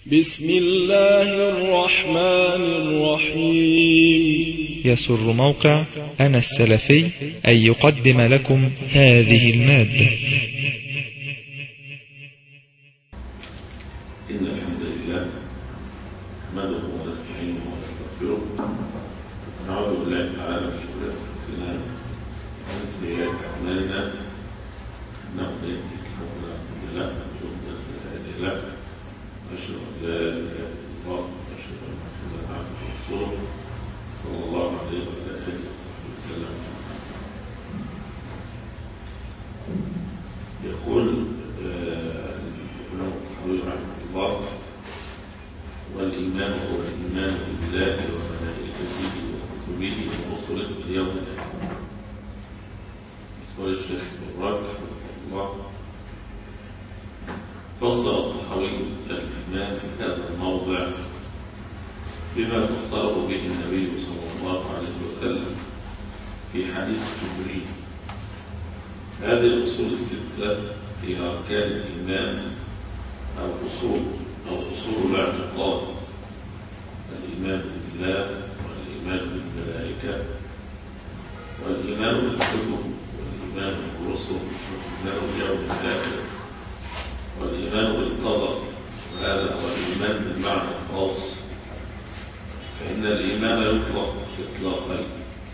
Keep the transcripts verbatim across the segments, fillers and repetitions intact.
بسم الله الرحمن الرحيم. يسر موقع أنا السلفي أن يقدم لكم هذه المادة. إن الحمد لله نحمده ونستعينه ونستغفره ونعوذ بالله تعالى من شرور أنفسنا ومن سيئات أعمالنا، إنه من يهده الله فلا مضل له ومن يضلل فلا هادي له، وأشهد أن لا إله إلا الله وأشهد أن محمدا عبده ورسوله صلى الله عليه وعلى آله وصحبه وسلم. يقول الإمام الطحاوي رحمه الله: والإيمان هو الإيمان بالله وملائكته وكتبه ورسله واليوم الآخر. قال الشيخ الراجح رحمه الله: فسر الطحاوي الإيمان في هذا الموضع بما فسره به النبي صلى الله عليه وسلم في حديث جبريل. هذه الأصول الستة هي أركان الإيمان أو أصول أو أصول الاعتقاد: الإيمان بالله، والإيمان بالملائكة، والإيمان بالكتب، والإيمان بالرسل، والإيمان باليوم الآخر، والإيمان بالقدر. وهذا هو الإيمان بالمعنى الخاص، فإن الإيمان يطلق إطلاقين: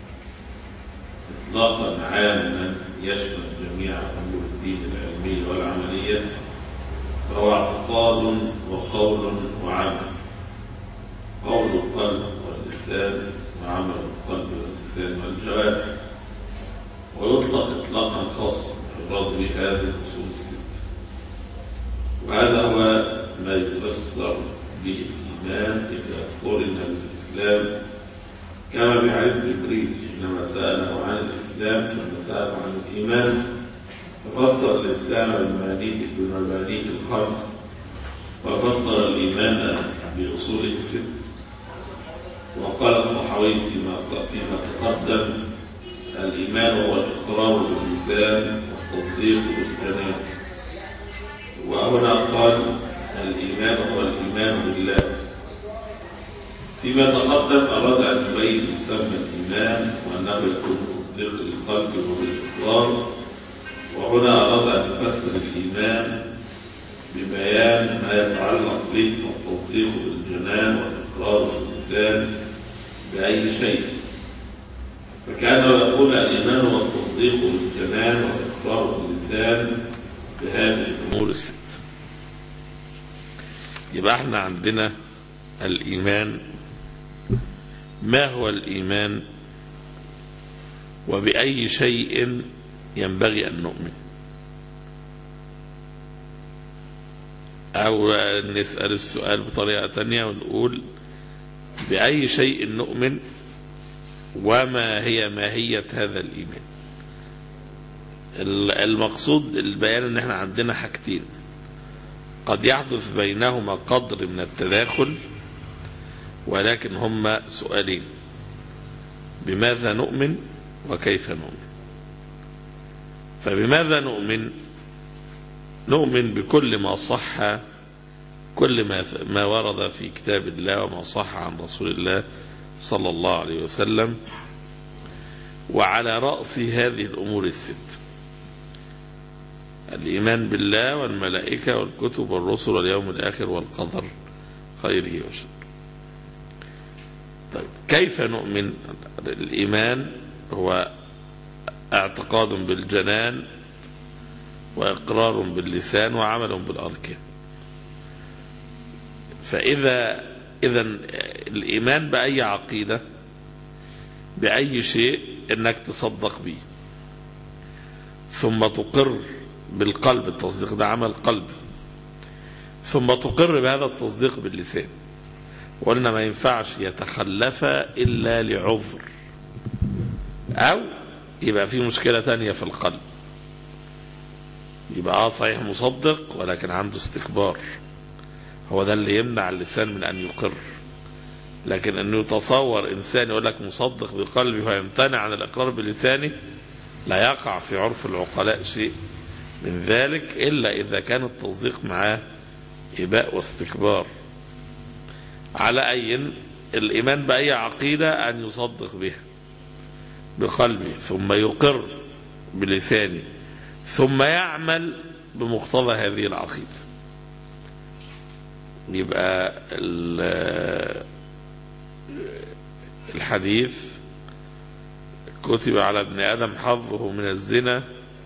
إطلاقا عاما يشمل جميع أمور الدين العلمية والعملية، فهو اعتقاد وقول وعمل، قول القلب واللسان وعمل القلب واللسان والجوارح. ويطلق إطلاقا خاصا يراد به هذه الأصول الستة. وهذا هو ما يفسر به الإيمان إذا قرن بالإسلام، كما بحديث جبريل إنما سأله عن الإسلام ثم سأله عن الإيمان، ففسر الإسلام بمبانيه الخمس، وفسر الإيمان بأصوله الست. وقال الطحاوي فيما فيما تقدم: الإيمان هو الإقرار باللسان والتصديق بالجنان. وهنا قال: الإيمان هو الإيمان بالله. فيما تقدم أراد أن يبين مسمى الإيمان وأنه يكون تصديق القلب وبالإقرار، وهنا أراد أن يفسر الإيمان ببيان ما يتعلق به والتصديق بالجنان والإقرار باللسان بأي شيء. فكان يقول: الإيمان هو التصديق بالجنان والإقرار باللسان بهذه الأمور الست. يبقى احنا عندنا الإيمان. ما هو الإيمان؟ وبأي شيء ينبغي أن نؤمن؟ أو نسأل السؤال بطريقة تانية ونقول: بأي شيء نؤمن؟ وما هي ماهية هذا الإيمان؟ المقصود البيان ان احنا عندنا حاجتين قد يحدث بينهما قدر من التداخل، ولكن هما سؤالين: بماذا نؤمن وكيف نؤمن؟ فبماذا نؤمن؟ نؤمن بكل ما صح، كل ما ما ورد في كتاب الله وما صح عن رسول الله صلى الله عليه وسلم، وعلى رأس هذه الأمور الست: الإيمان بالله والملائكة والكتب والرسل واليوم الآخر والقدر خيره وشره. طيب، كيف نؤمن؟ الإيمان هو اعتقاد بالجنان وإقرار باللسان وعمل بالأركان. فإذا إذن الإيمان بأي عقيدة، بأي شيء، إنك تصدق به ثم تقر بالقلب. التصديق ده عمل قلب. ثم تقر بهذا التصديق باللسان. وقلنا ما ينفعش يتخلف إلا لعذر، أو يبقى في مشكلة تانية في القلب، يبقى آه صحيح مصدق ولكن عنده استكبار. هو ده اللي يمنع اللسان من أن يقر. لكن أنه يتصور إنسان يقول لك مصدق بقلبه ويمتنع عن الإقرار بلسانه، لا يقع في عرف العقلاء شيء من ذلك إلا إذا كان التصديق معاه إباء واستكبار. على أي الإيمان بأي عقيدة أن يصدق بها بقلبه، ثم يقر بلسانه، ثم يعمل بمقتضى هذه العقيدة. يبقى الحديث كتب على ابن آدم حظه من الزنا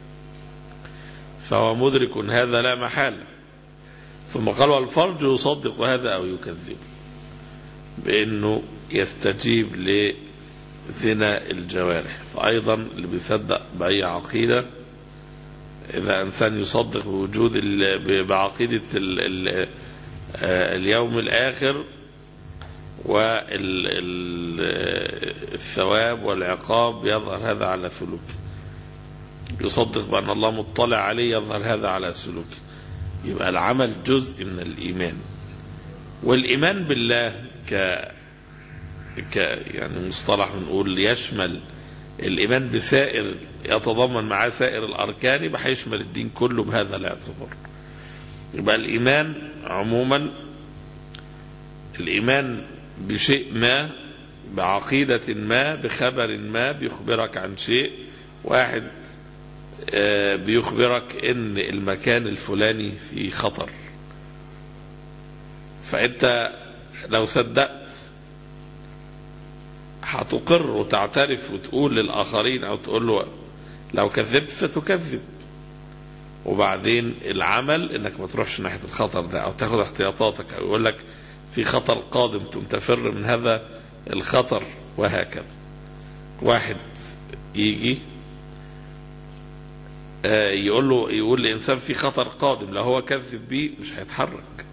فهو مدرك هذا لا محالة، ثم قال والفرج يصدق هذا أو يكذب، بأنه يستجيب لزنا الجوارح. فأيضا اللي بيصدق بأي عقيدة، إذا إنسان يصدق بوجود بعقيدة اليوم الآخر والثواب والعقاب يظهر هذا على سلوكه، يصدق بأن الله مطلع عليه يظهر هذا على سلوكه. يبقى العمل جزء من الإيمان. والإيمان بالله ك, ك يعني مصطلح نقول يشمل الإيمان بسائر، يتضمن معاه سائر الأركان، يبقى هيشمل الدين كله بهذا الاعتبار. يبقى الإيمان عموما الإيمان بشيء ما، بعقيدة ما، بخبر ما بيخبرك عن شيء. واحد بيخبرك ان المكان الفلاني فيه خطر، فانت لو صدقت هتقر وتعترف وتقول للآخرين او تقول له، لو كذبت فتكذب. وبعدين العمل انك ما تروحش ناحية الخطر ده او تاخد احتياطاتك، او يقول لك في خطر قادم تفر من هذا الخطر، وهكذا. واحد يجي يقول له يقول لإنسان في خطر قادم، لو هو كذب بيه مش هيتحرك،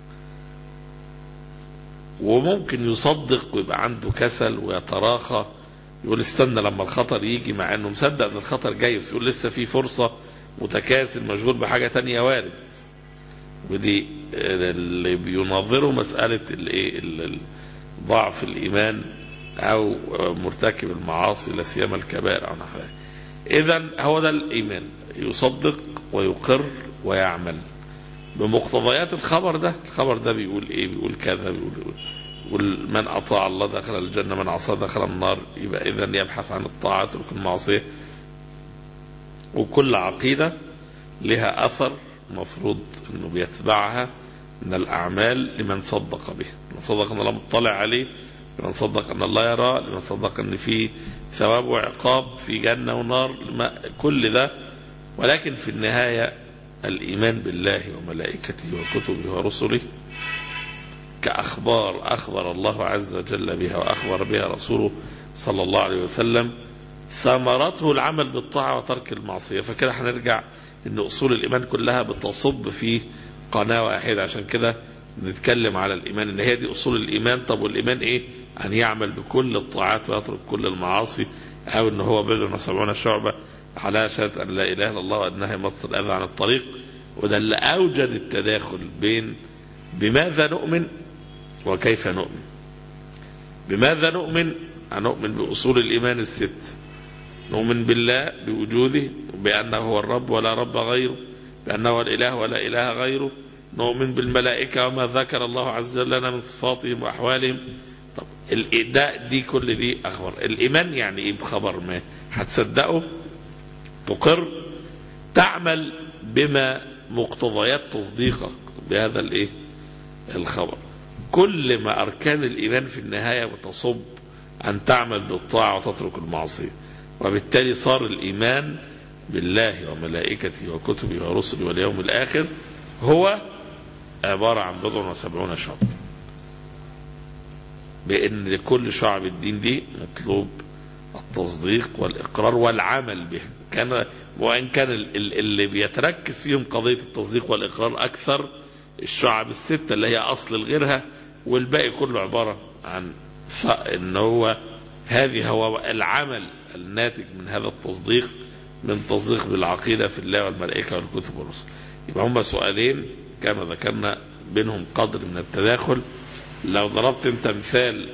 وممكن يصدق ويبقى عنده كسل ويتراخى، يقول استنى لما الخطر يجي، مع انه مصدق ان الخطر جاي، بس يقول لسه في فرصة، متكاسل مشغول بحاجة تانية وارد. ودي اللي بيناظروا مسألة الايه ضعف الإيمان او مرتكب المعاصي لا سيما الكبائر او نحوها. إذن هو ده الإيمان، يصدق ويقر ويعمل بمقتضيات الخبر ده. الخبر ده بيقول إيه؟ بيقول كذا، بيقول, بيقول من أطاع الله دخل الجنة، من عصى دخل النار. يبقى إذن يبحث عن الطاعة ويترك المعصية. وكل عقيدة لها أثر مفروض أنه بيتبعها من الأعمال لمن صدق به، من صدق أن الله مطلع عليه، لمن صدق أن الله يرى، لمن صدق أن في ثواب وعقاب، في جنة ونار، كل ده. ولكن في النهاية الإيمان بالله وملائكته وكتبه ورسله كأخبار أخبر الله عز وجل بها وأخبر بها رسوله صلى الله عليه وسلم، ثمرته العمل بالطاعة وترك المعصية. فكده هنرجع إن أصول الإيمان كلها بتصب في قناة واحدة. عشان كده نتكلم على الإيمان إن هي دي أصول الإيمان. طب والإيمان إيه؟ أن يعمل بكل الطاعات ويترك كل المعاصي، أو إن هو بضع وسبعون شعبة على شهادة أن لا إله إلا الله وأنها يمط الأذى عن الطريق. وده اللي أوجد التداخل بين بماذا نؤمن وكيف نؤمن. بماذا نؤمن؟ نؤمن بأصول الإيمان الست. نؤمن بالله بوجوده، بأنه هو الرب ولا رب غيره، بأنه هو الإله ولا إله غيره. نؤمن بالملائكة وما ذكر الله عز وجل لنا من صفاتهم وأحوالهم. طب الإداء دي كل دي أخبار. الإيمان يعني إيه؟ بخبر ما هتصدقه، تقر، تعمل بما مقتضيات تصديقك بهذا الإيه؟ الخبر. كل ما أركان الإيمان في النهاية بتصب أن تعمل بالطاعة وتترك المعصية. وبالتالي صار الإيمان بالله وملائكته وكتبه ورسله واليوم الآخر هو عبارة عن بضع وسبعون شعب، بأن لكل شعب الدين دي مطلوب التصديق والإقرار والعمل به. كان وإن كان اللي بيتركز فيهم قضية التصديق والإقرار أكثر الشعب الستة اللي هي أصل الغيرها، والباقي كله عبارة عن إن هو هذه هو العمل الناتج من هذا التصديق، من تصديق بالعقيدة في الله والملائكة والكتب والرسل. يبقى هم سؤالين كما ذكرنا بينهم قدر من التداخل. لو ضربت انت مثال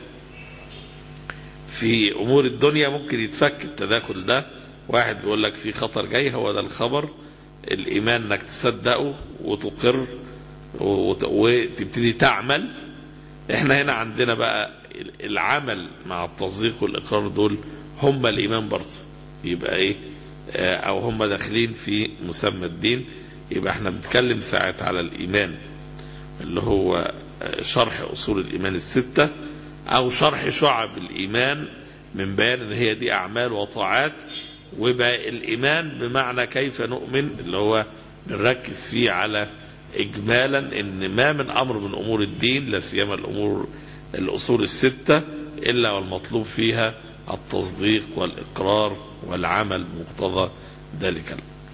في أمور الدنيا ممكن يتفك التداخل ده. واحد بيقول لك في خطر جاي، هو ده الخبر. الإيمان انك تصدقه وتقر وتبتدي تعمل احنا هنا عندنا بقى العمل مع التصديق والإقرار دول هم الإيمان برضه، يبقى ايه او هم داخلين في مسمى الدين. يبقى احنا بنتكلم ساعات على الإيمان اللي هو شرح أصول الإيمان الستة أو شرح شعب الإيمان من بيان ان هي دي أعمال وطاعات، ويبقى الإيمان بمعنى كيف نؤمن اللي هو بنركز فيه على إجمالا ان ما من أمر من أمور الدين لا سيما الأمور الأصول الستة إلا والمطلوب فيها التصديق والإقرار والعمل مقتضى ذلك.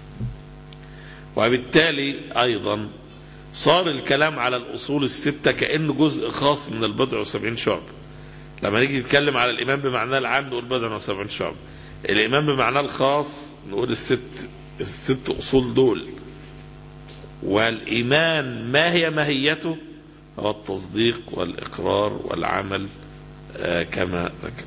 وبالتالي أيضا صار الكلام على الأصول الستة كأنه جزء خاص من البضع وسبعين شعب. لما نيجي نتكلم على الإيمان بمعناه العام نقول بضع وسبعين شعب، الإيمان بمعناه الخاص نقول الست الست أصول دول. والإيمان ما هي ماهيته؟ هو التصديق والإقرار والعمل آه كما ذكر.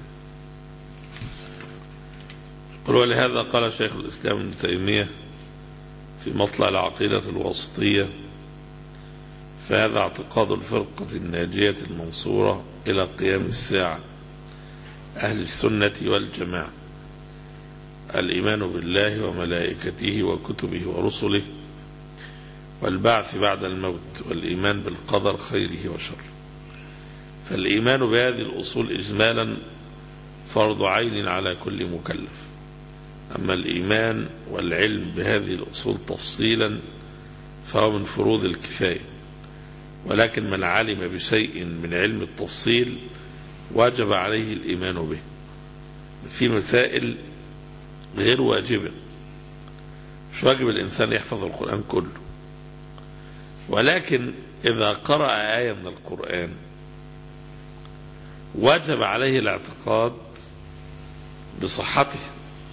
ولهذا قال شيخ الإسلام ابن تيمية في مطلع العقيدة الواسطية: فهذا اعتقاد الفرقة الناجية المنصورة إلى قيام الساعة أهل السنة والجماعة، الإيمان بالله وملائكته وكتبه ورسله والبعث بعد الموت والإيمان بالقدر خيره وشره. فالإيمان بهذه الأصول إجمالا فرض عين على كل مكلف، أما الإيمان والعلم بهذه الأصول تفصيلا فهو من فروض الكفاية، ولكن من علم بشيء من علم التفصيل واجب عليه الإيمان به. في مسائل غير واجبة، مش واجب الإنسان يحفظ القرآن كله، ولكن إذا قرأ آية من القرآن واجب عليه الاعتقاد بصحته.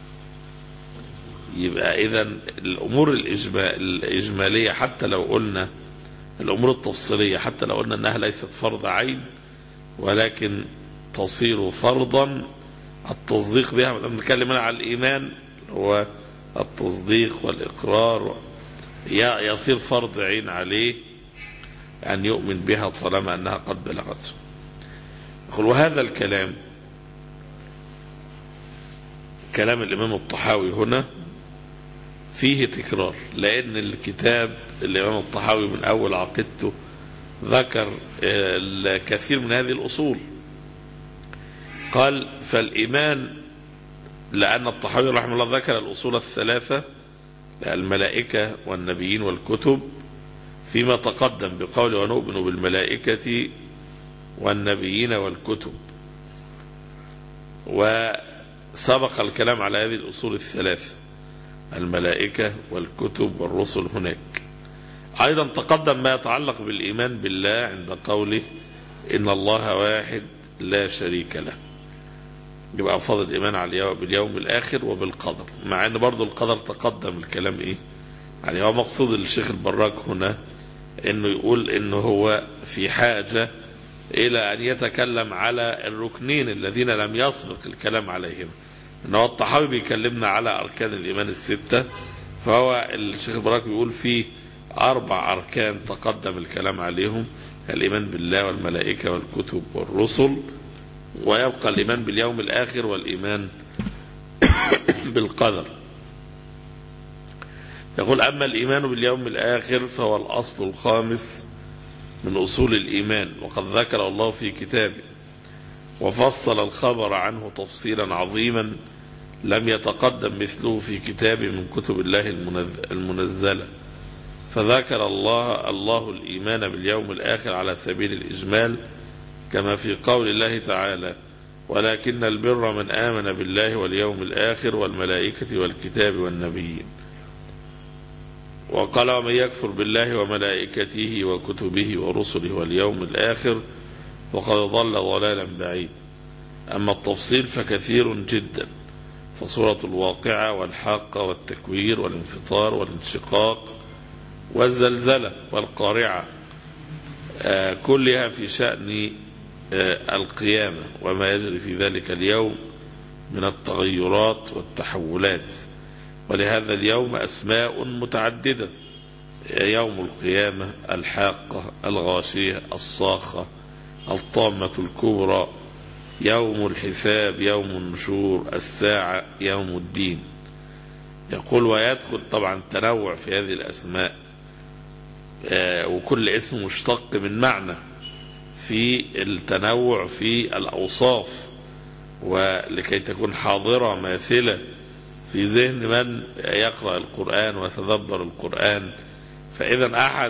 يبقى إذن الأمور الإجمالية حتى لو قلنا الأمور التفصيلية حتى لو قلنا أنها ليست فرض عين ولكن تصير فرضا، التصديق بها نتكلم على الإيمان هو التصديق والإقرار يصير فرض عين عليه أن يؤمن بها طالما أنها قد بلغته. وهذا الكلام كلام الإمام الطحاوي هنا فيه تكرار، لأن الكتاب الإمام الطحاوي من أول عقيدته ذكر الكثير من هذه الأصول. قال: فالإيمان، لأن الطحاوي رحمه الله ذكر الأصول الثلاثة الملائكة والنبيين والكتب فيما تقدم بقول ونؤمن بالملائكة والنبيين والكتب، وسبق الكلام على هذه الأصول الثلاثة الملائكة والكتب والرسل. هناك أيضا تقدم ما يتعلق بالإيمان بالله عند قوله إن الله واحد لا شريك له، يبقى فضل الإيمان على باليوم الآخر وبالقدر، مع أن برضو القدر تقدم الكلام إيه يعني. هو مقصود الشيخ البراك هنا أنه يقول أنه هو في حاجة إلى أن يتكلم على الركنين الذين لم يسبق الكلام عليهم. أنه الطحاوي بيكلمنا على أركان الإيمان الستة، فهو الشيخ البراك بيقول فيه أربع أركان تقدم الكلام عليهم: الإيمان بالله والملائكة والكتب والرسل، ويبقى الإيمان باليوم الآخر والإيمان بالقدر. يقول: أما الإيمان باليوم الآخر فهو الأصل الخامس من أصول الإيمان، وقد ذكر الله في كتابه وفصل الخبر عنه تفصيلا عظيما لم يتقدم مثله في كتاب من كتب الله المنزلة. فذكر الله الله الإيمان باليوم الآخر على سبيل الإجمال، كما في قول الله تعالى: ولكن البر من آمن بالله واليوم الآخر والملائكة والكتاب والنبيين. وقال: ومن يكفر بالله وملائكته وكتبه ورسله واليوم الآخر وقد ضل ضلالا بعيد. أما التفصيل فكثير جدا، فسورة الواقعة والحاقة والتكوير والانفطار والانشقاق والزلزلة والقارعة آه كلها في شأن آه القيامة وما يجري في ذلك اليوم من التغيرات والتحولات. ولهذا اليوم أسماء متعددة: يوم القيامة، الحاقة، الغاشية، الصاخة، الطامة الكبرى، يوم الحساب، يوم النشور، الساعة، يوم الدين. يقول ويدخل طبعا تنوع في هذه الأسماء، وكل اسم مشتق من معنى، في التنوع في الأوصاف، ولكي تكون حاضرة ماثلة في ذهن من يقرأ القرآن ويتدبر القرآن. فإذا أحد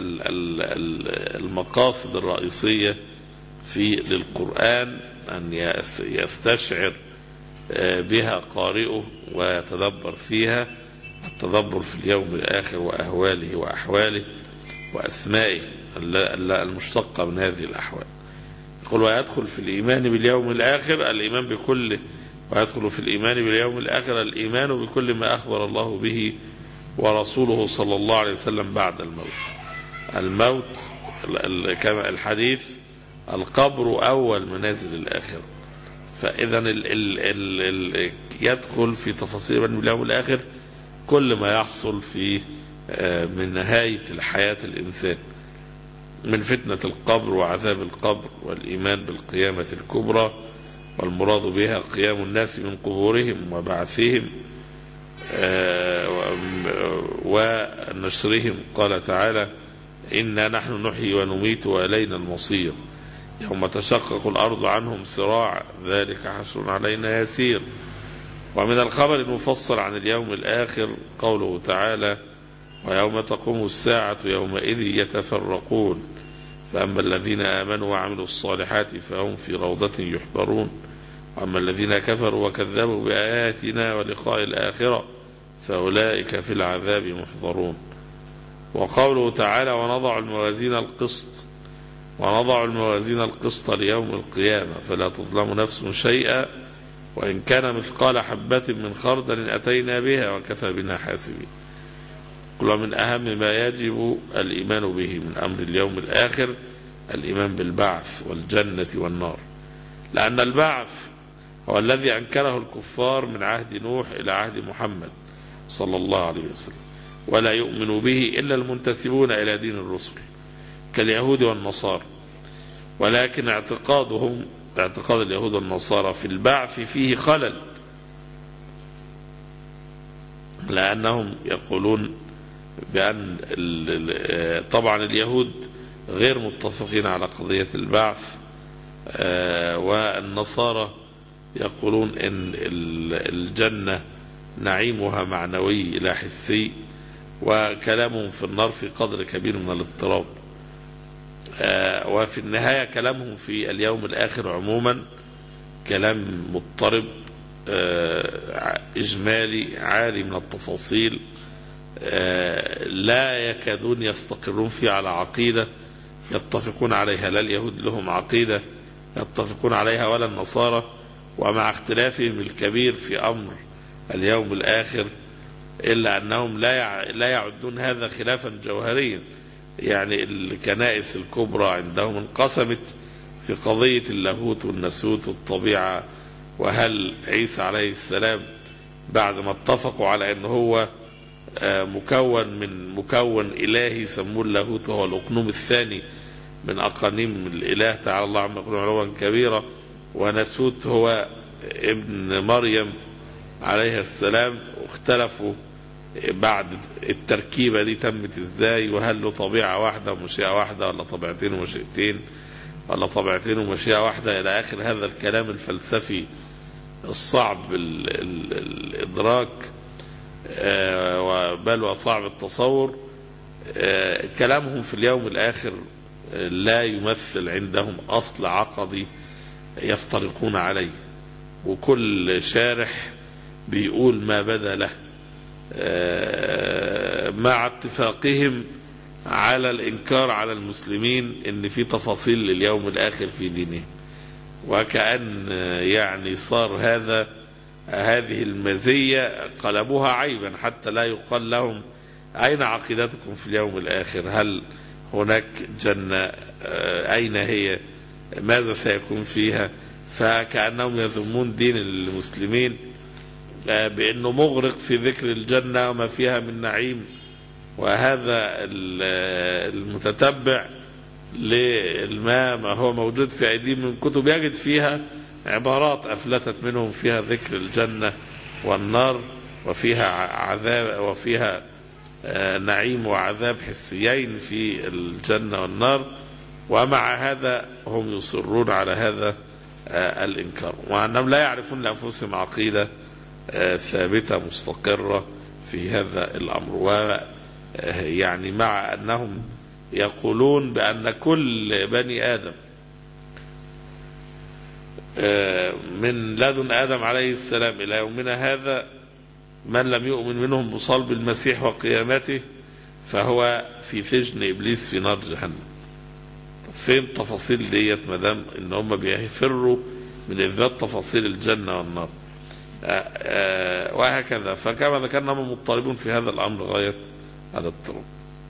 المقاصد الرئيسية في للقرآن أن يستشعر بها قارئه ويتدبر فيها، التدبر في اليوم الآخر وأهواله وأحواله وأسمائه المشتقة من هذه الأحوال. يقول ويدخل في الإيمان باليوم الآخر الإيمان بكل ويدخل في الإيمان باليوم الآخر الإيمان بكل ما أخبر الله به ورسوله صلى الله عليه وسلم بعد الموت. الموت كما الحديث القبر أول منازل الآخرة، فإذا ال ال ال ال يدخل في تفاصيل من اليوم الآخر كل ما يحصل في من نهاية الحياة الإنسان من فتنة القبر وعذاب القبر، والإيمان بالقيامة الكبرى والمراد بها قيام الناس من قبورهم وبعثهم ونشرهم. قال تعالى إنا نحن نحيي ونميت وإلينا المصير، يوم تشقق الأرض عنهم سراع ذلك حشر علينا يسير. ومن الخبر المفصل عن اليوم الآخر قوله تعالى ويوم تقوم الساعة يومئذ يتفرقون، فأما الذين آمنوا وعملوا الصالحات فهم في روضة يحبرون، وأما الذين كفروا وكذبوا بآياتنا ولقاء الآخرة فأولئك في العذاب محضرون. وقوله تعالى ونضع الموازين القسط ونضع الموازين القسط ليوم القيامة فلا تظلم نفس شيئا وإن كان مثقال حبة من خردل أتينا بها وكفى بنا حاسبين. ومن أهم ما يجب الإيمان به من أمر اليوم الآخر الإيمان بالبعث والجنة والنار، لأن البعث هو الذي أنكره الكفار من عهد نوح إلى عهد محمد صلى الله عليه وسلم، ولا يؤمن به إلا المنتسبون إلى دين الرسل كاليهود والنصارى. ولكن اعتقادهم اعتقاد اليهود والنصارى في البعث فيه خلل، لأنهم يقولون بأن طبعا اليهود غير متفقين على قضية البعث، والنصارى يقولون إن الجنة نعيمها معنوي لا حسي، وكلامهم في النار في قدر كبير من الاضطراب. وفي النهاية كلامهم في اليوم الآخر عموما كلام مضطرب إجمالي عالي من التفاصيل، لا يكادون يستقرون فيه على عقيدة يتفقون عليها، لا اليهود لهم عقيدة يتفقون عليها ولا النصارى، ومع اختلافهم الكبير في أمر اليوم الآخر إلا أنهم لا يعدون هذا خلافا جوهريا. يعني الكنائس الكبرى عندهم انقسمت في قضية اللاهوت والناسوت والطبيعة، وهل عيسى عليه السلام بعد ما اتفقوا على أنه هو مكون من مكون إلهي يسموه اللاهوت وهو الأقنوم الثاني من أقانيم الإله تعالى الله عما يقولون علوا كبيرا، وناسوت هو ابن مريم عليه السلام، واختلفوا بعد التركيبة دي تمت ازاي، وهل له طبيعة واحدة ومشيئة واحدة ولا طبيعتين ومشيئتين ولا طبيعتين ومشيئة واحدة إلى آخر هذا الكلام الفلسفي الصعب ال ال الإدراك بل وصعب التصور. كلامهم في اليوم الآخر لا يمثل عندهم أصل عقدي يفترقون عليه، وكل شارح بيقول ما بدا له مع اتفاقهم على الإنكار على المسلمين إن في تفاصيل لليوم الآخر في دينهم، وكأن يعني صار هذا هذه المزية قلبوها عيبا حتى لا يقال لهم أين عقيدتكم في اليوم الآخر، هل هناك جنة، أين هي، ماذا سيكون فيها، فكأنهم يذمون دين المسلمين بأنه مغرق في ذكر الجنة وما فيها من نعيم. وهذا المتتبع للما ما هو موجود في أيديهم من كتب يجد فيها عبارات أفلتت منهم فيها ذكر الجنة والنار، وفيها عذاب وفيها نعيم وعذاب حسيين في الجنة والنار، ومع هذا هم يصرون على هذا الإنكار، وأنهم لا يعرفون لأنفسهم عقيدة ثابتة مستقرة في هذا الأمر. ويعني مع أنهم يقولون بأن كل بني آدم من لدن آدم عليه السلام إلى يومنا هذا من لم يؤمن منهم بصلب المسيح وقيامته فهو في سجن إبليس في نار جهنم. فين تفاصيل ديت مدام إن هم بيفروا من إثبات تفاصيل الجنة والنار؟ آآ آآ وهكذا. فكما ذكرنا هم مضطربون في هذا الأمر غاية الاضطراب،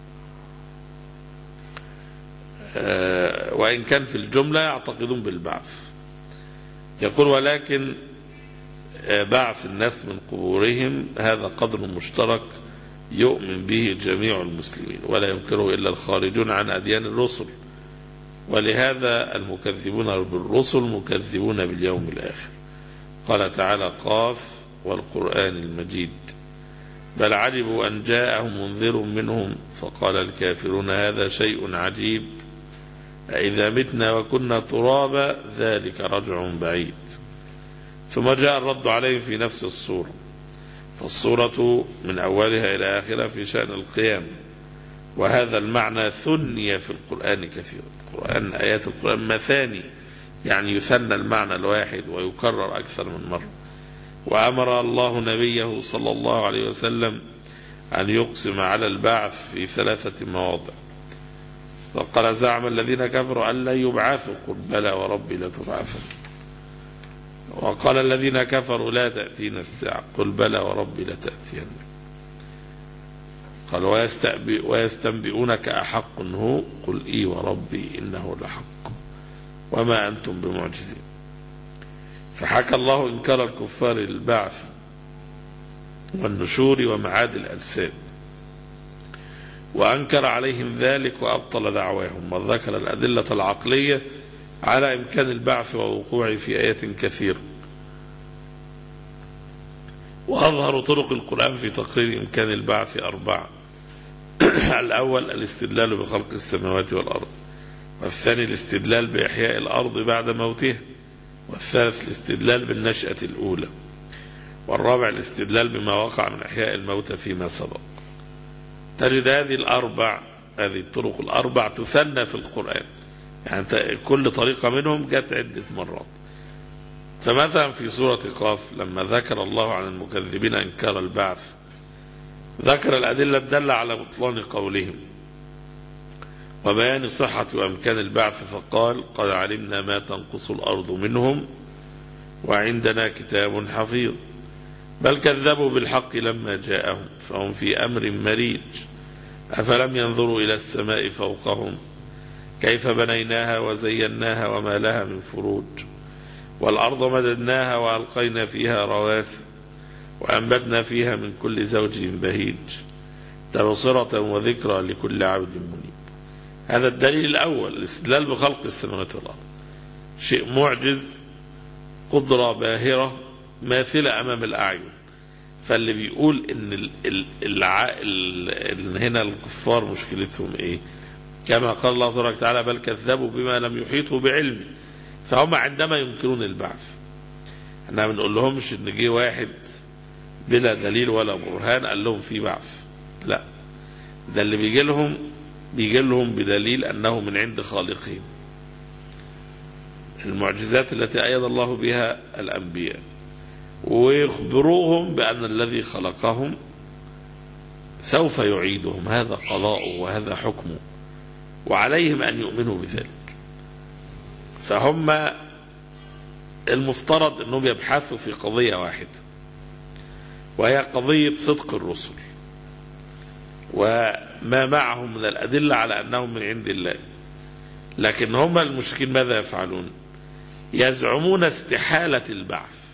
وإن كان في الجملة يعتقدون بالبعث. يقول ولكن بعث الناس من قبورهم هذا قدر مشترك يؤمن به جميع المسلمين ولا ينكره إلا الخارجون عن أديان الرسل، ولهذا المكذبون بالرسل مكذبون باليوم الآخر. قال تعالى قاف والقرآن المجيد بل عجبوا أن جاءهم منذر منهم فقال الكافرون هذا شيء عجيب أإذا متنا وكنا ترابا ذلك رجع بعيد. ثم جاء الرد عليهم في نفس الصورة، فالصورة من أولها إلى آخرها في شأن القيام، وهذا المعنى ثني في القرآن كثيرا. القرآن آيات القرآن مثاني، يعني يثنى المعنى الواحد ويكرر أكثر من مرة. وأمر الله نبيه صلى الله عليه وسلم أن يقسم على البعث في ثلاثة مواضع. وقال زعم الذين كفروا أن لا يبعثوا قل بلى وربي لتبعثن. وقال الذين كفروا لا تأتينا الساعة قل بلى وربي لتأتين. قال ويستنبئونك أحق هو قل إي وربي إنه لحق وما أنتم بمعجزين. فحكى الله إنكار الكفار للبعث والنشور ومعاد الأجساد، وأنكر عليهم ذلك وأبطل دعواهم، وذكر الأدلة العقلية على إمكان البعث ووقوعه في آيات كثيرة. وأظهر طرق القرآن في تقرير إمكان البعث أربعة: الأول الاستدلال بخلق السماوات والأرض، والثاني الاستدلال بإحياء الأرض بعد موتها، والثالث الاستدلال بالنشأة الأولى، والرابع الاستدلال بما وقع من إحياء الموتى فيما سبق. تجد هذه الأربع هذه الطرق الأربع تثنى في القرآن، يعني كل طريقة منهم جت عدة مرات. فمثلا في سورة قاف لما ذكر الله عن المكذبين إنكار البعث ذكر الأدلة الدالة على بطلان قولهم وبيان صحة وأمكان البعث، فقال قد علمنا ما تنقص الأرض منهم وعندنا كتاب حفيظ بل كذبوا بالحق لما جاءهم فهم في أمر مريج أفلم ينظروا إلى السماء فوقهم كيف بنيناها وزيناها وما لها من فروج والأرض مددناها وألقينا فيها رواسي وأنبتنا فيها من كل زوج بهيج تبصرة وذكرى لكل عبد منيب. هذا الدليل الأول، الاستدلال بخلق السماوات والأرض، شيء معجز، قدرة باهرة ماثلة أمام الأعين. فاللي بيقول إن ال ال الع... ال... هنا الكفار مشكلتهم إيه؟ كما قال الله تبارك وتعالى بل كذبوا بما لم يحيطوا بعلمه، فهم عندما ينكرون البعث احنا ما بنقول لهمش ان جه واحد بلا دليل ولا برهان قال لهم في بعث، لا، ده اللي بيجي لهم بيجي لهم بدليل انه من عند خالقهم، المعجزات التي أيد الله بها الأنبياء، ويخبروهم بأن الذي خلقهم سوف يعيدهم، هذا قضاءه وهذا حكمه وعليهم أن يؤمنوا بذلك. فهم المفترض أنهم يبحثوا في قضية واحدة وهي قضية صدق الرسل وما معهم من الأدلة على أنهم من عند الله. لكن هم المشركين ماذا يفعلون؟ يزعمون استحالة البعث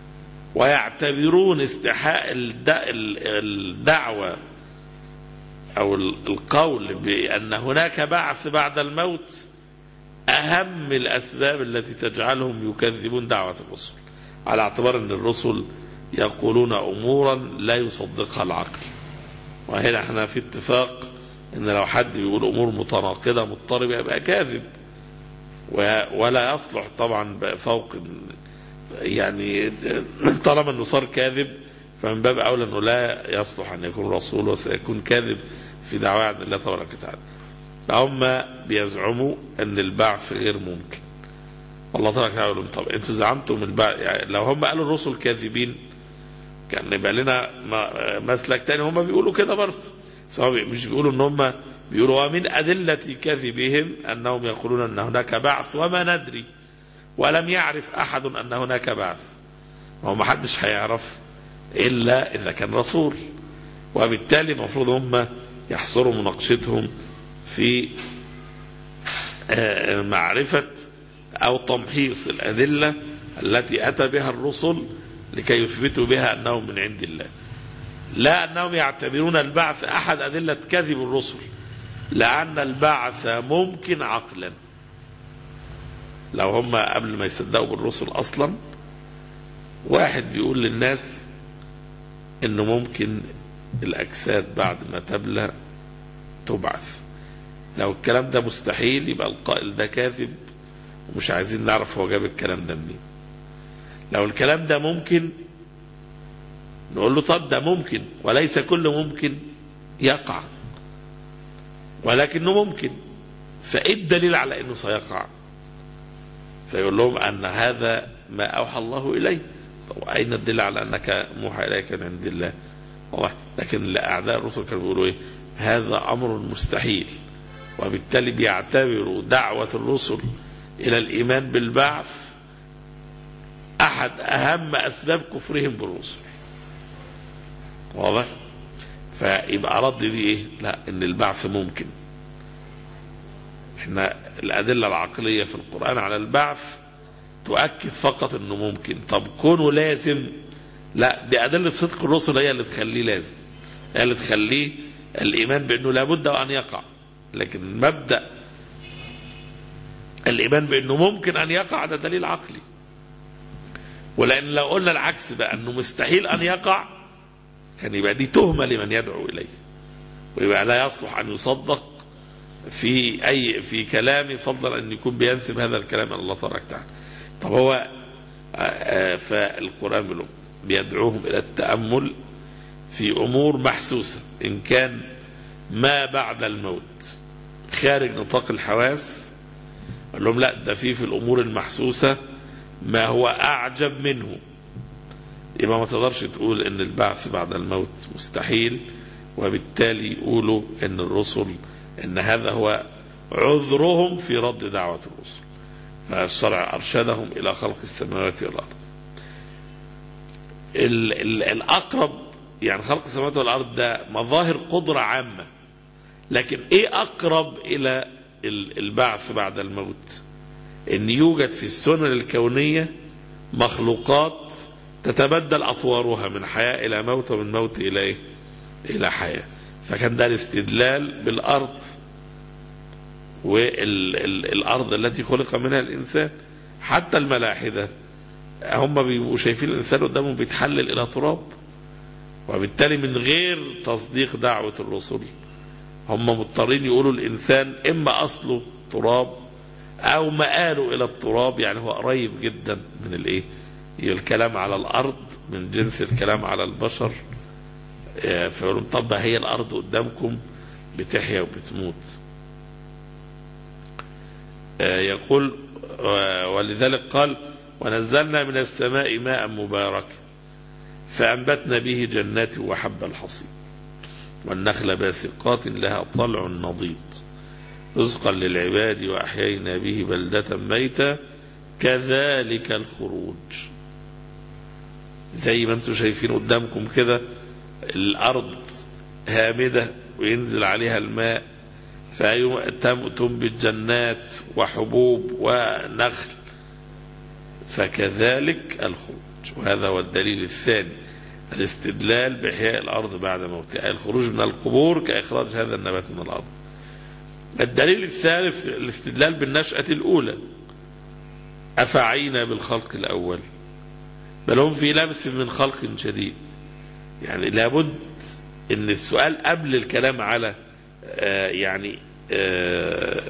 ويعتبرون استحاء الدعوة أو القول بأن هناك بعث بعد الموت أهم الأسباب التي تجعلهم يكذبون دعوة الرسل، على اعتبار أن الرسل يقولون أمورا لا يصدقها العقل. وهنا احنا في اتفاق أن لو حد بيقول أمور متناقضة مضطربة يبقى كاذب، ولا يصلح طبعا فوق يعني طالما أنه صار كاذب فمن باب أولى أنه لا يصلح أن يكون رسول وسيكون كاذب في دعوة عن الله تبارك وتعالى. هم بيزعموا أن البعث غير ممكن. والله تبارك وتعالى يقول لهم طب أنتوا زعمتم البعث، يعني لو هم قالوا الرسل كاذبين كان يبقى لنا مسلك تاني. هم بيقولوا كده برضه، مش بيقولوا أن هم بيقولوا ومن أدلة كذبهم أنهم يقولون أن هناك بعث وما ندري ولم يعرف أحد أن هناك بعث. وهو ما حدش هيعرف إلا إذا كان رسول، وبالتالي المفروض هم يحصروا مناقشتهم في معرفة أو تمحيص الأدلة التي أتى بها الرسل لكي يثبتوا بها أنهم من عند الله، لا أنهم يعتبرون البعث أحد أدلة كذب الرسل، لأن البعث ممكن عقلا. لو هم قبل ما يصدقوا بالرسل أصلا واحد بيقول للناس إنه ممكن الأجساد بعد ما تبلى تبعث، لو الكلام ده مستحيل يبقى القائل ده كاذب ومش عايزين نعرف هو جاب الكلام ده منين. لو الكلام ده ممكن نقول له طب ده ممكن، وليس كل ممكن يقع، ولكنه ممكن، فإيه الدليل على أنه سيقع؟ فيقول لهم أن هذا ما أوحى الله إليه. طب أين الدليل على أنك موحى إليك من عند الله؟ لكن لأعداء الرسل كانوا بيقولوا إيه؟ هذا أمر مستحيل، وبالتالي بيعتبروا دعوة الرسل إلى الإيمان بالبعث أحد أهم أسباب كفرهم بالرسل. واضح؟ فيبقى رد دي إيه؟ لا، إن البعث ممكن. إحنا الأدلة العقلية في القرآن على البعث تؤكد فقط إنه ممكن. طب كونه لازم، لا، دي أدلة صدق الرسل هي اللي تخليه لازم، هي اللي تخليه الإيمان بأنه لابد أن يقع. لكن مبدأ الإيمان بأنه ممكن أن يقع ده دليل عقلي. ولأن لو قلنا العكس بقى أنه مستحيل أن يقع كان يبقى دي تهمة لمن يدعو إليه، ويبقى لا يصلح أن يصدق في أي في كلامه، فضلا أن يكون بينسب هذا الكلام إلى الله تبارك وتعالى. طب هو فالقرآن بيدعوهم إلى التأمل في أمور محسوسة، إن كان ما بعد الموت خارج نطاق الحواس قال لهم لا، ده في في الأمور المحسوسة ما هو أعجب منه. يبقى ما تقدرش تقول إن البعث بعد الموت مستحيل، وبالتالي يقولوا إن الرسل إن هذا هو عذرهم في رد دعوة الرسل. فالشرع أرشدهم إلى خلق السماوات والأرض. ال ال الأقرب يعني خلق السماوات والأرض ده مظاهر قدرة عامة، لكن إيه أقرب إلى البعث بعد الموت؟ إن يوجد في السنن الكونية مخلوقات تتبدل أطوارها من حياة إلى موت، ومن موت إلى إيه؟ إلى حياة. فكان ده الاستدلال بالأرض، والأرض التي خلق منها الإنسان. حتى الملاحدة هم بيبقوا شايفين الإنسان قدامهم بيتحلل إلى تراب، وبالتالي من غير تصديق دعوة الرسل هم مضطرين يقولوا الإنسان إما أصله تراب أو مآله إلى التراب، يعني هو قريب جدا من الإيه؟ الكلام على الأرض من جنس الكلام على البشر. فيقولون طب هي الأرض قدامكم بتحيا وبتموت. يقول ولذلك قال ونزلنا من السماء ماء مباركا فأنبتنا به جنات وحب الحصيد والنخل باسقات لها طلع نضيد رزقا للعباد وأحيينا به بلدة ميتا كذلك الخروج. زي ما انتم شايفين قدامكم كده الأرض هامدة وينزل عليها الماء فتنبت جنات وحبوب ونخل، فكذلك الخروج. وهذا هو الدليل الثاني الاستدلال بإحياء الأرض بعد موتها، الخروج من القبور كإخراج هذا النبات من الأرض. الدليل الثالث الاستدلال بالنشأة الأولى، أفعينا بالخلق الأول بل هم في لبس من خلق جديد. يعني لابد ان السؤال قبل الكلام على آه يعني آه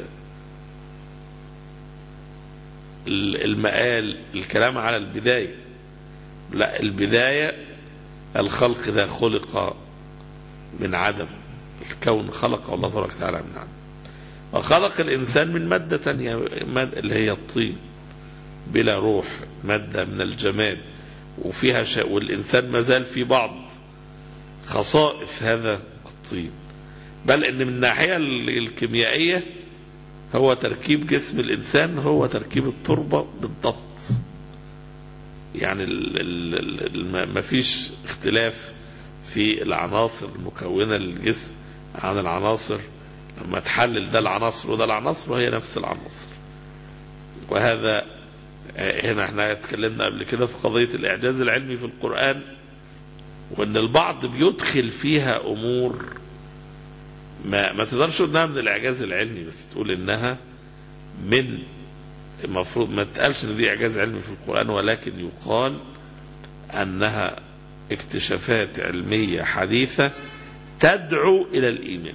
المآل، الكلام على البداية. لا، البداية الخلق ده خلق من عدم، الكون خلق الله تبارك وتعالى من عدم، وخلق الإنسان من مادة تانية اللي هي الطين بلا روح، مادة من الجماد وفيها شيء، والإنسان ما زال في بعض خصائص هذا الطين، بل إن من الناحية الكيميائية هو تركيب جسم الإنسان هو تركيب التربة بالضبط. يعني ما فيش اختلاف في العناصر المكونة للجسم عن العناصر، لما تحلل ده العناصر وده العناصر وهي نفس العناصر. وهذا هنا احنا اتكلمنا قبل كده في قضية الإعجاز العلمي في القرآن، وان البعض بيدخل فيها امور ما ما تقدرش انها من الإعجاز العلمي، بس تقول انها من المفروض ما تقالش ان دي إعجاز علمي في القرآن، ولكن يقال انها اكتشافات علمية حديثة تدعو الى الإيمان،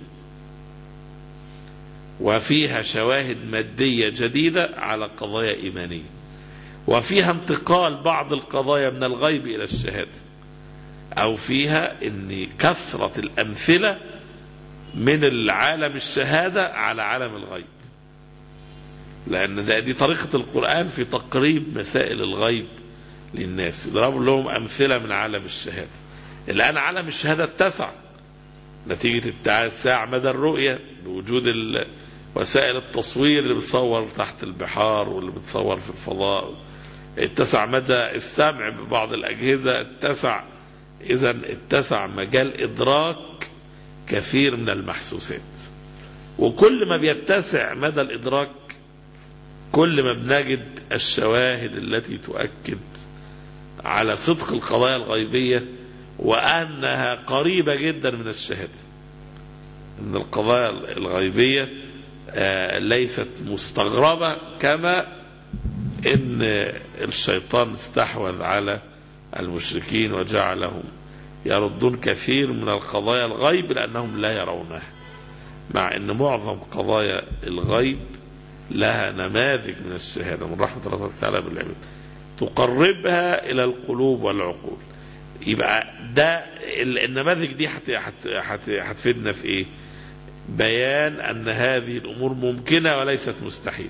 وفيها شواهد مادية جديدة على قضايا إيمانية، وفيها انتقال بعض القضايا من الغيب إلى الشهادة، أو فيها ان كثرة الأمثلة من العالم الشهادة على عالم الغيب، لأن ده دي طريقة القرآن في تقريب مسائل الغيب للناس، يضرب لهم أمثلة من عالم الشهادة. الآن عالم الشهادة اتسع نتيجة اتساع مدى الرؤية بوجود وسائل التصوير اللي بتصور تحت البحار واللي بتصور في الفضاء، اتسع مدى السمع ببعض الأجهزة، اتسع إذا اتسع مجال إدراك كثير من المحسوسات. وكل ما بيتسع مدى الإدراك كل ما بنجد الشواهد التي تؤكد على صدق القضايا الغيبية وأنها قريبة جدا من الشهادة، أن القضايا الغيبية ليست مستغربة كما إن الشيطان استحوذ على المشركين وجعلهم يردون كثير من القضايا الغيب لأنهم لا يرونها، مع أن معظم قضايا الغيب لها نماذج من الشهادة من رحمة الله تعالى بالعباد تقربها إلى القلوب والعقول. يبقى ده النماذج دي هتفيدنا في إيه؟ بيان أن هذه الأمور ممكنة وليست مستحيل.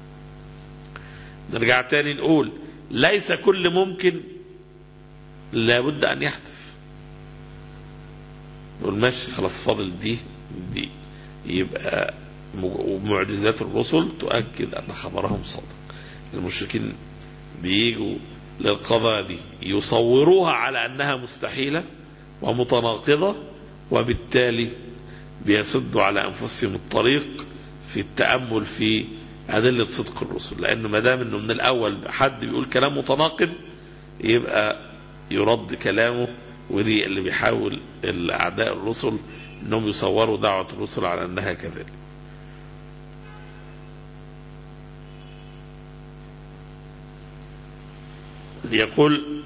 نرجع تاني نقول ليس كل ممكن لابد أن يحدث. نقول ماشي خلاص فاضل دي دي يبقى ومعجزات الرسل تؤكد أن خبرهم صادق. المشركين بيجوا للقضاء دي يصوروها على أنها مستحيلة ومتناقضة، وبالتالي بيسدوا على أنفسهم الطريق في التأمل في أدلة صدق الرسل، لأن ما دام إنه من الأول حد بيقول كلام متناقض يبقى يرد كلامه. ودي اللي بيحاول الأعداء الرسل إنهم يصوروا دعوة الرسل على أنها كذلك. يقول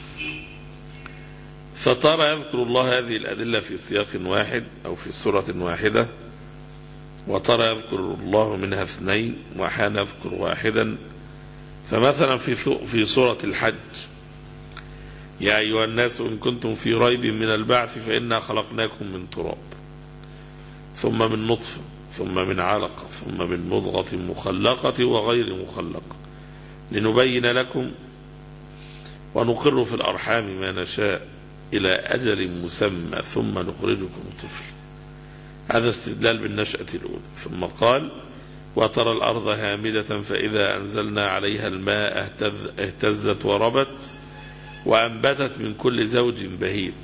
فترى يذكر الله هذه الأدلة في سياق واحد أو في سورة واحدة، وترى يذكر الله منها اثنين وأحيانا يذكر واحدا. فمثلا في في سورة الحج يا أيها الناس إن كنتم في ريب من البعث فإنا خلقناكم من تراب ثم من نطفة ثم من علقة ثم من مضغة مخلقة وغير مخلقة لنبين لكم ونقر في الأرحام ما نشاء إلى أجل مسمى ثم نخرجكم طفل. هذا استدلال بالنشأة الأولى. ثم قال وترى الأرض هامدة فإذا أنزلنا عليها الماء اهتزت وربت وأنبتت من كل زوج بهيج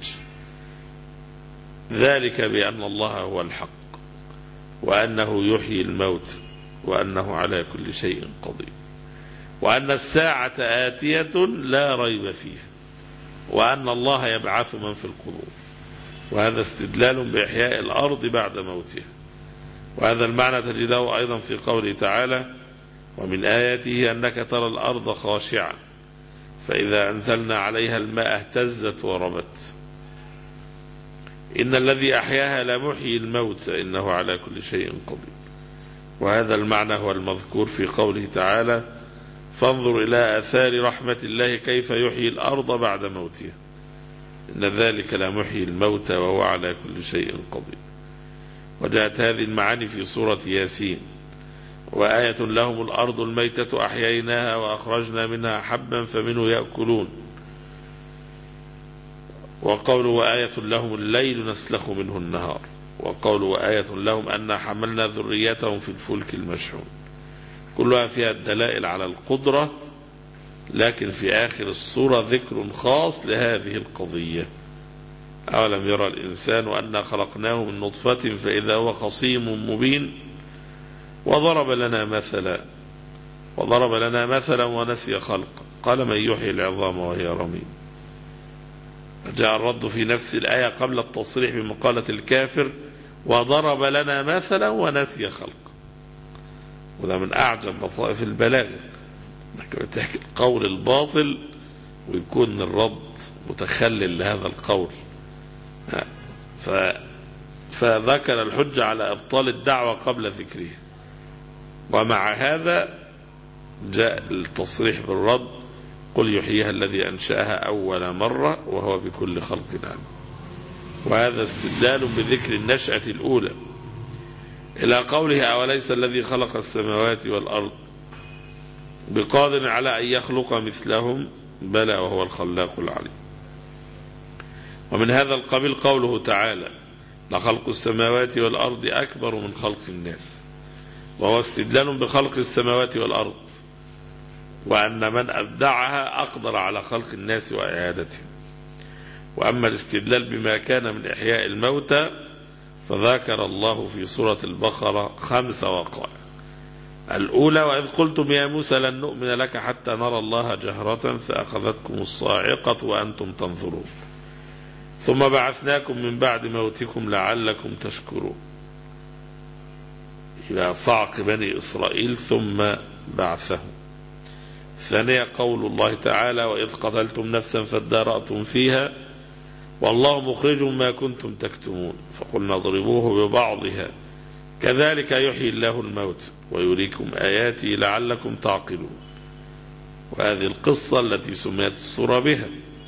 ذلك بأن الله هو الحق وأنه يحيي الموت وأنه على كل شيء قدير وأن الساعة آتية لا ريب فيها. وأن الله يبعث من في القبور، وهذا استدلال بإحياء الأرض بعد موتها. وهذا المعنى تجده أيضا في قوله تعالى: ومن آياته أنك ترى الأرض خاشعة فإذا أنزلنا عليها الماء اهتزت وربت. إن الذي أحياها لمحيي الموت إنه على كل شيء قدير. وهذا المعنى هو المذكور في قوله تعالى: فانظر إلى آثار رحمة الله كيف يحيي الأرض بعد موتها إن ذلك لمحيي الموت وهو على كل شيء قدير. وجاءت هذه المعاني في سورة ياسين: وآية لهم الأرض الميتة أحييناها وأخرجنا منها حبا فمنه يأكلون. وقول وآية لهم الليل نسلخ منه النهار. وقول وآية لهم أن حملنا ذريتهم في الفلك المشحون. كلها فيها الدلائل على القدرة، لكن في آخر السورة ذكر خاص لهذه القضية: أولم يرى الإنسان أنا خلقناه من نطفة فإذا هو خصيم مبين وضرب لنا مثلا وضرب لنا مثلا ونسي خلقه قال من يحيي العظام وهي رميم. جاء الرد في نفس الآية قبل التصريح بمقالة الكافر: وضرب لنا مثلا ونسي خلقه. وده من أعجب لطائف البلاغة، انك بتحكي القول الباطل ويكون الرد متخلل لهذا القول. ف... فذكر الحجة على إبطال الدعوة قبل ذكرها، ومع هذا جاء التصريح بالرد: قل يحييها الذي أنشأها أول مرة وهو بكل خلق عليم. وهذا استدلال بذكر النشأة الأولى إلى قوله: أوليس الذي خلق السماوات والأرض بقادر على أن يخلق مثلهم بلى وهو الخلاق العليم. ومن هذا القبيل قوله تعالى: لخلق السماوات والأرض أكبر من خلق الناس، وهو استدلال بخلق السماوات والأرض، وأن من أبدعها أقدر على خلق الناس وإعادتهم. وأما الاستدلال بما كان من إحياء الموتى فذكر الله في سورة البقرة خمس وقائع. الأولى: وإذ قلتم يا موسى لن نؤمن لك حتى نرى الله جهرة فأخذتكم الصاعقة وأنتم تنظرون ثم بعثناكم من بعد موتكم لعلكم تشكرون. إلى صعق بني إسرائيل ثم بعثهم. الثانية: قول الله تعالى: وإذ قتلتم نفسا فادارأتم فيها والله مخرج ما كنتم تكتمون فقلنا اضربوه ببعضها كذلك يحيي الله الموت ويريكم آياته لعلكم تعقلون. وهذه القصة التي سميت السورة بها.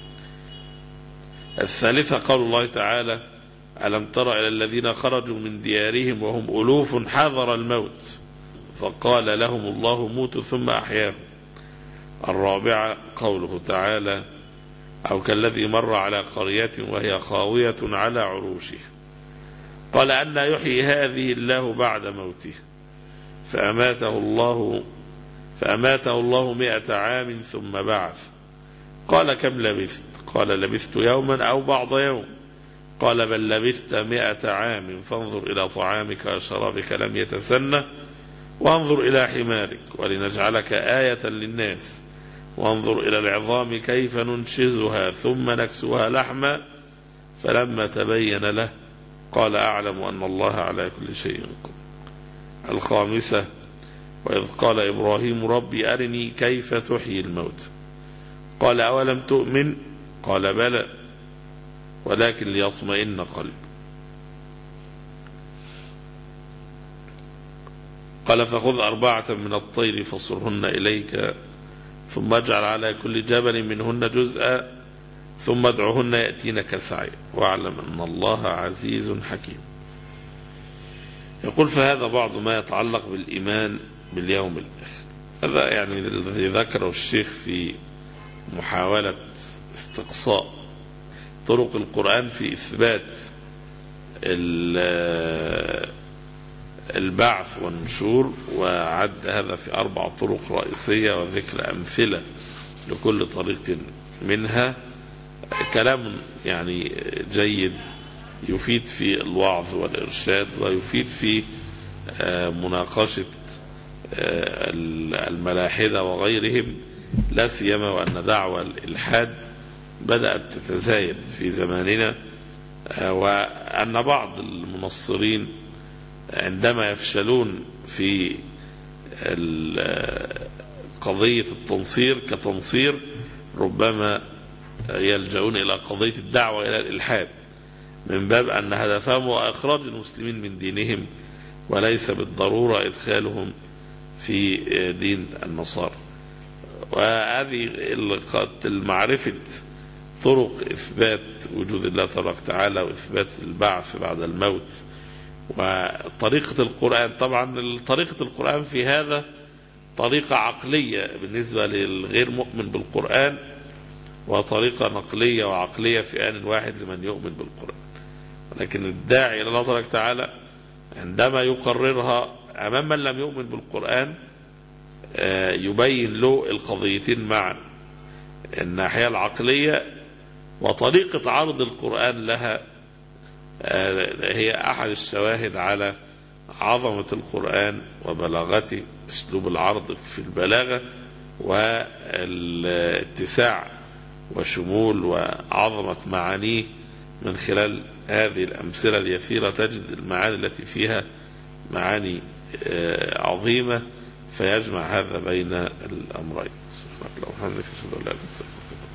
الثالثة: قول الله تعالى: ألم تر إلى الذين خرجوا من ديارهم وهم ألوف حذر الموت فقال لهم الله موتوا ثم أحياهم. الرابعة: قوله تعالى: أو كالذي مر على قرية وهي خاوية على عروشها قال أن يحيي هذه الله بعد موته فأماته الله فأماته الله مئة عام ثم بعث قال كم لبثت قال لبثت يوما أو بعض يوم قال بل لبثت مئة عام فانظر إلى طعامك وشرابك لم يتسنه وانظر إلى حمارك ولنجعلك آية للناس وانظر إلى العظام كيف ننشزها ثم نكسوها لحما فلما تبين له قال أعلم أن الله على كل شيء قدير. الخامسة: وإذ قال إبراهيم ربي أرني كيف تحيي الموت قال أولم تؤمن قال بلى ولكن ليطمئن قلبي قال فخذ أربعة من الطير فصرهن إليك ثم اجعل على كل جبل منهن جزءا ثم ادعهن يأتينك سعيا واعلم أن الله عزيز حكيم. يقول: فهذا بعض ما يتعلق بالإيمان باليوم الآخر. هذا يعني الذي ذكره الشيخ في محاولة استقصاء طرق القرآن في إثبات البعث والنشور، وعد هذا في أربع طرق رئيسية وذكر أمثلة لكل طريق منها. كلام يعني جيد يفيد في الوعظ والإرشاد ويفيد في مناقشة الملاحدة وغيرهم، لا سيما وأن دعوة الإلحاد بدأت تتزايد في زماننا، وأن بعض المنصرين عندما يفشلون في قضية التنصير كتنصير ربما يلجؤون إلى قضية الدعوة إلى الإلحاد، من باب أن هدفهم هو إخراج المسلمين من دينهم وليس بالضرورة إدخالهم في دين النصارى. وهذه المعرفة طرق إثبات وجود الله تبارك وتعالى وإثبات البعث بعد الموت وطريقة القرآن. طبعا طريقة القرآن في هذا طريقة عقلية بالنسبة للغير مؤمن بالقرآن، وطريقة نقلية وعقلية في آن واحد لمن يؤمن بالقرآن. ولكن الداعي إلى الله تبارك وتعالى عندما يقررها أمام من لم يؤمن بالقرآن يبين له القضيتين معا، الناحية العقلية وطريقة عرض القرآن لها هي أحد الشواهد على عظمة القرآن وبلاغته، أسلوب العرض في البلاغة والاتساع وشمول وعظمة معانيه. من خلال هذه الأمثلة اليسيرة تجد المعاني التي فيها معاني عظيمة، فيجمع هذا بين الأمرين. سبحانك اللهم وبحمدك أشهد أن لا إله إلا أنت.